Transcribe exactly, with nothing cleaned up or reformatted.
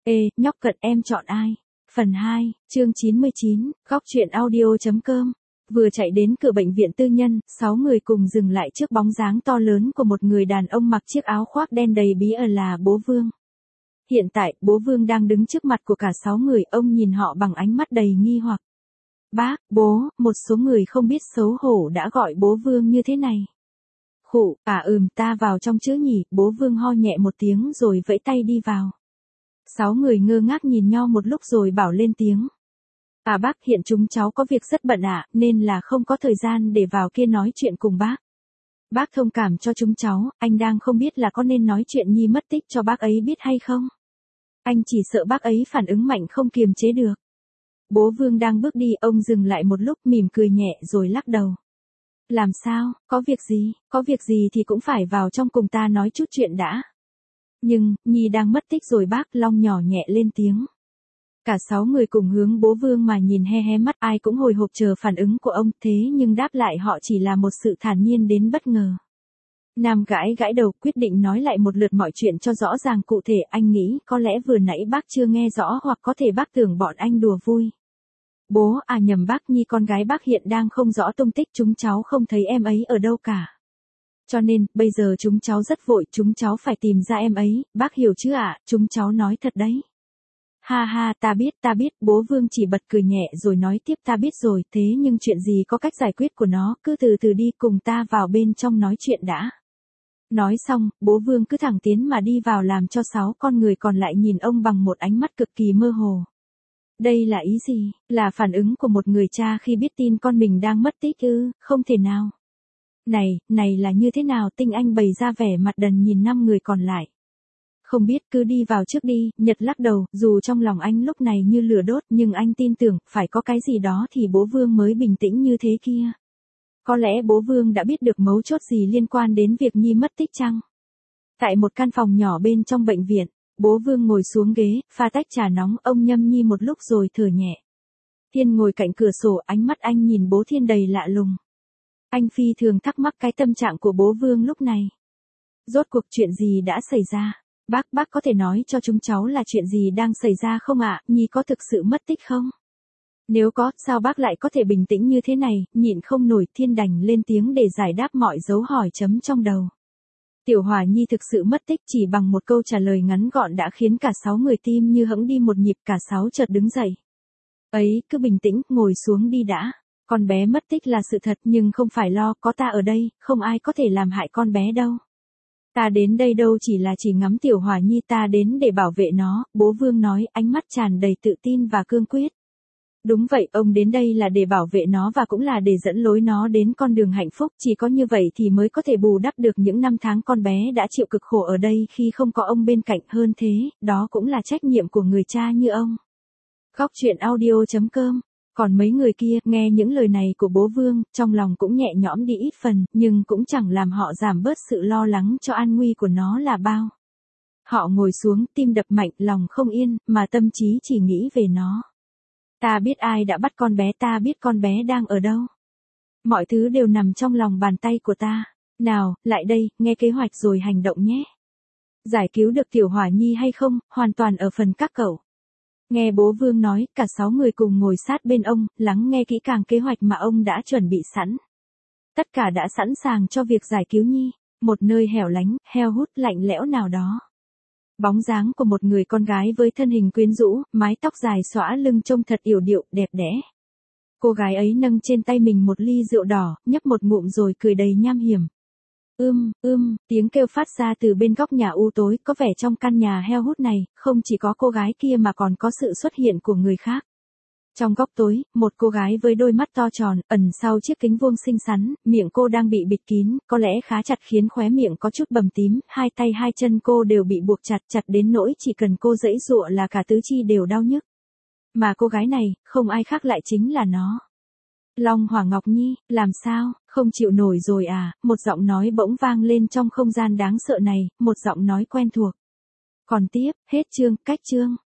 Ê, nhóc cận em chọn ai? Phần hai, chương chín mươi chín, góc truyện audio.com. Vừa chạy đến cửa bệnh viện tư nhân, sáu người cùng dừng lại trước bóng dáng to lớn của một người đàn ông mặc chiếc áo khoác đen đầy bí ẩn là bố Vương. Hiện tại, bố Vương đang đứng trước mặt của cả sáu người, ông nhìn họ bằng ánh mắt đầy nghi hoặc. Bác, bố, một số người không biết xấu hổ đã gọi bố Vương như thế này. Khụ, à ừm, ta vào trong chứ nhỉ, bố Vương ho nhẹ một tiếng rồi vẫy tay đi vào. Sáu người ngơ ngác nhìn nhau một lúc rồi bảo lên tiếng. À bác, hiện chúng cháu có việc rất bận ạ, nên là không có thời gian để vào kia nói chuyện cùng bác. Bác thông cảm cho chúng cháu, anh đang không biết là có nên nói chuyện Nhi mất tích cho bác ấy biết hay không. Anh chỉ sợ bác ấy phản ứng mạnh không kiềm chế được. Bố Vương đang bước đi, ông dừng lại một lúc mỉm cười nhẹ rồi lắc đầu. Làm sao, có việc gì, có việc gì thì cũng phải vào trong cùng ta nói chút chuyện đã. Nhưng, Nhi đang mất tích rồi bác, Long nhỏ nhẹ lên tiếng. Cả sáu người cùng hướng bố Vương mà nhìn he he mắt, ai cũng hồi hộp chờ phản ứng của ông, thế nhưng đáp lại họ chỉ là một sự thản nhiên đến bất ngờ. Nam gãi gãi đầu, quyết định nói lại một lượt mọi chuyện cho rõ ràng cụ thể. Anh nghĩ có lẽ vừa nãy bác chưa nghe rõ, hoặc có thể bác tưởng bọn anh đùa vui. Bố, à nhầm bác, Nhi con gái bác hiện đang không rõ tung tích, chúng cháu không thấy em ấy ở đâu cả. Cho nên, bây giờ chúng cháu rất vội, chúng cháu phải tìm ra em ấy, bác hiểu chứ ạ, à? Chúng cháu nói thật đấy. Ha ha, ta biết, ta biết, bố Vương chỉ bật cười nhẹ rồi nói tiếp, ta biết rồi, thế nhưng chuyện gì có cách giải quyết của nó, cứ từ từ đi, cùng ta vào bên trong nói chuyện đã. Nói xong, bố Vương cứ thẳng tiến mà đi vào, làm cho sáu con người còn lại nhìn ông bằng một ánh mắt cực kỳ mơ hồ. Đây là ý gì? Là phản ứng của một người cha khi biết tin con mình đang mất tích ư? Không thể nào. Này, này là như thế nào? Tinh Anh bày ra vẻ mặt đần nhìn năm người còn lại. Không biết, cứ đi vào trước đi. Nhật lắc đầu, dù trong lòng anh lúc này như lửa đốt, nhưng anh tin tưởng, phải có cái gì đó thì bố Vương mới bình tĩnh như thế kia. Có lẽ bố Vương đã biết được mấu chốt gì liên quan đến việc Nhi mất tích chăng? Tại một căn phòng nhỏ bên trong bệnh viện, bố Vương ngồi xuống ghế, pha tách trà nóng, ông nhâm nhi một lúc rồi thở nhẹ. Thiên ngồi cạnh cửa sổ, ánh mắt anh nhìn bố Thiên đầy lạ lùng. Anh phi thường thắc mắc cái tâm trạng của bố Vương lúc này. Rốt cuộc chuyện gì đã xảy ra? Bác, bác có thể nói cho chúng cháu là chuyện gì đang xảy ra không ạ? Nhi có thực sự mất tích không? Nếu có, sao bác lại có thể bình tĩnh như thế này? Nhịn không nổi, Thiên đành lên tiếng để giải đáp mọi dấu hỏi chấm trong đầu. Tiểu Hòa Nhi thực sự mất tích, chỉ bằng một câu trả lời ngắn gọn đã khiến cả sáu người tim như hẫng đi một nhịp, cả sáu chợt đứng dậy. Ấy, cứ bình tĩnh, ngồi xuống đi đã. Con bé mất tích là sự thật, nhưng không phải lo, có ta ở đây, không ai có thể làm hại con bé đâu. Ta đến đây đâu chỉ là chỉ ngắm Tiểu Hòa Nhi, ta đến để bảo vệ nó, bố Vương nói, ánh mắt tràn đầy tự tin và cương quyết. Đúng vậy, ông đến đây là để bảo vệ nó và cũng là để dẫn lối nó đến con đường hạnh phúc, chỉ có như vậy thì mới có thể bù đắp được những năm tháng con bé đã chịu cực khổ ở đây khi không có ông bên cạnh. Hơn thế, đó cũng là trách nhiệm của người cha như ông. Góc truyện audio.com. Còn mấy người kia, nghe những lời này của bố Vương, trong lòng cũng nhẹ nhõm đi ít phần, nhưng cũng chẳng làm họ giảm bớt sự lo lắng cho an nguy của nó là bao. Họ ngồi xuống, tim đập mạnh, lòng không yên, mà tâm trí chỉ nghĩ về nó. Ta biết ai đã bắt con bé, ta biết con bé đang ở đâu. Mọi thứ đều nằm trong lòng bàn tay của ta. Nào, lại đây, nghe kế hoạch rồi hành động nhé. Giải cứu được Tiểu Hòa Nhi hay không, hoàn toàn ở phần các cậu. Nghe bố Vương nói, cả sáu người cùng ngồi sát bên ông, lắng nghe kỹ càng kế hoạch mà ông đã chuẩn bị sẵn. Tất cả đã sẵn sàng cho việc giải cứu Nhi. Một nơi hẻo lánh, heo hút, lạnh lẽo nào đó. Bóng dáng của một người con gái với thân hình quyến rũ, mái tóc dài xõa lưng trông thật yểu điệu, đẹp đẽ. Cô gái ấy nâng trên tay mình một ly rượu đỏ, nhấp một ngụm rồi cười đầy nham hiểm. Ưm, ưm, tiếng kêu phát ra từ bên góc nhà u tối, có vẻ trong căn nhà heo hút này, không chỉ có cô gái kia mà còn có sự xuất hiện của người khác. Trong góc tối, một cô gái với đôi mắt to tròn, ẩn sau chiếc kính vuông xinh xắn, miệng cô đang bị bịt kín, có lẽ khá chặt khiến khóe miệng có chút bầm tím, hai tay hai chân cô đều bị buộc chặt chặt đến nỗi chỉ cần cô giãy giụa là cả tứ chi đều đau nhức. Mà cô gái này, không ai khác lại chính là nó. Long Hỏa Ngọc Nhi, làm sao, không chịu nổi rồi à? Một giọng nói bỗng vang lên trong không gian đáng sợ này, một giọng nói quen thuộc. Còn tiếp, hết chương, cách chương.